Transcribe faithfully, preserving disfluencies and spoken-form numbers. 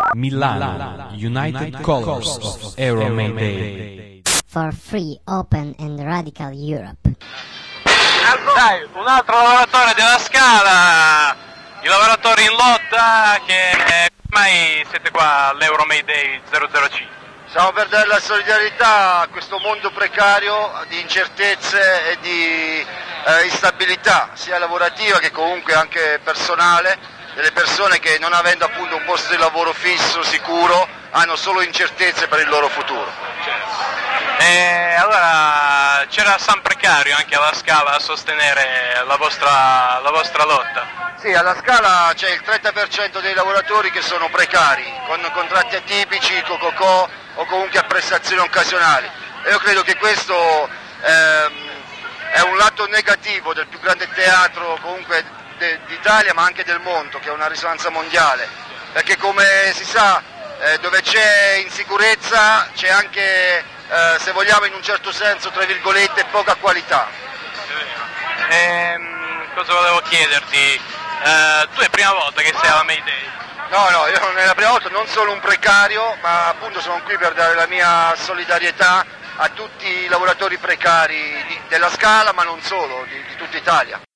Milano, United Colors of Euromayday. For free, open and radical Europe. Dai, un altro lavoratore della Scala, i lavoratori in lotta che ormai siete qua all'Euromayday zero zero cinque. Stiamo per dare la solidarietà a questo mondo precario di incertezze e di eh, instabilità, sia lavorativa che comunque anche personale, delle persone che non avendo appunto un posto di lavoro fisso, sicuro, hanno solo incertezze per il loro futuro. E allora c'era San Precario anche alla Scala a sostenere la vostra, la vostra lotta? Sì, alla Scala c'è il trenta per cento dei lavoratori che sono precari, con contratti atipici, cococò o comunque a prestazioni occasionali. E io credo che questo ehm, è un lato negativo del più grande teatro comunque de- d'Italia ma anche del mondo, che è una risonanza mondiale, perché come si sa eh, dove c'è insicurezza c'è anche, eh, se vogliamo in un certo senso, tra virgolette, poca qualità. Ehm, cosa volevo chiederti? Eh, tu è la prima volta che sei alla Mayday? No, no, io non è la prima volta, non sono un precario, ma appunto sono qui per dare la mia solidarietà a tutti i lavoratori precari di, della Scala, ma non solo, di, di tutta Italia.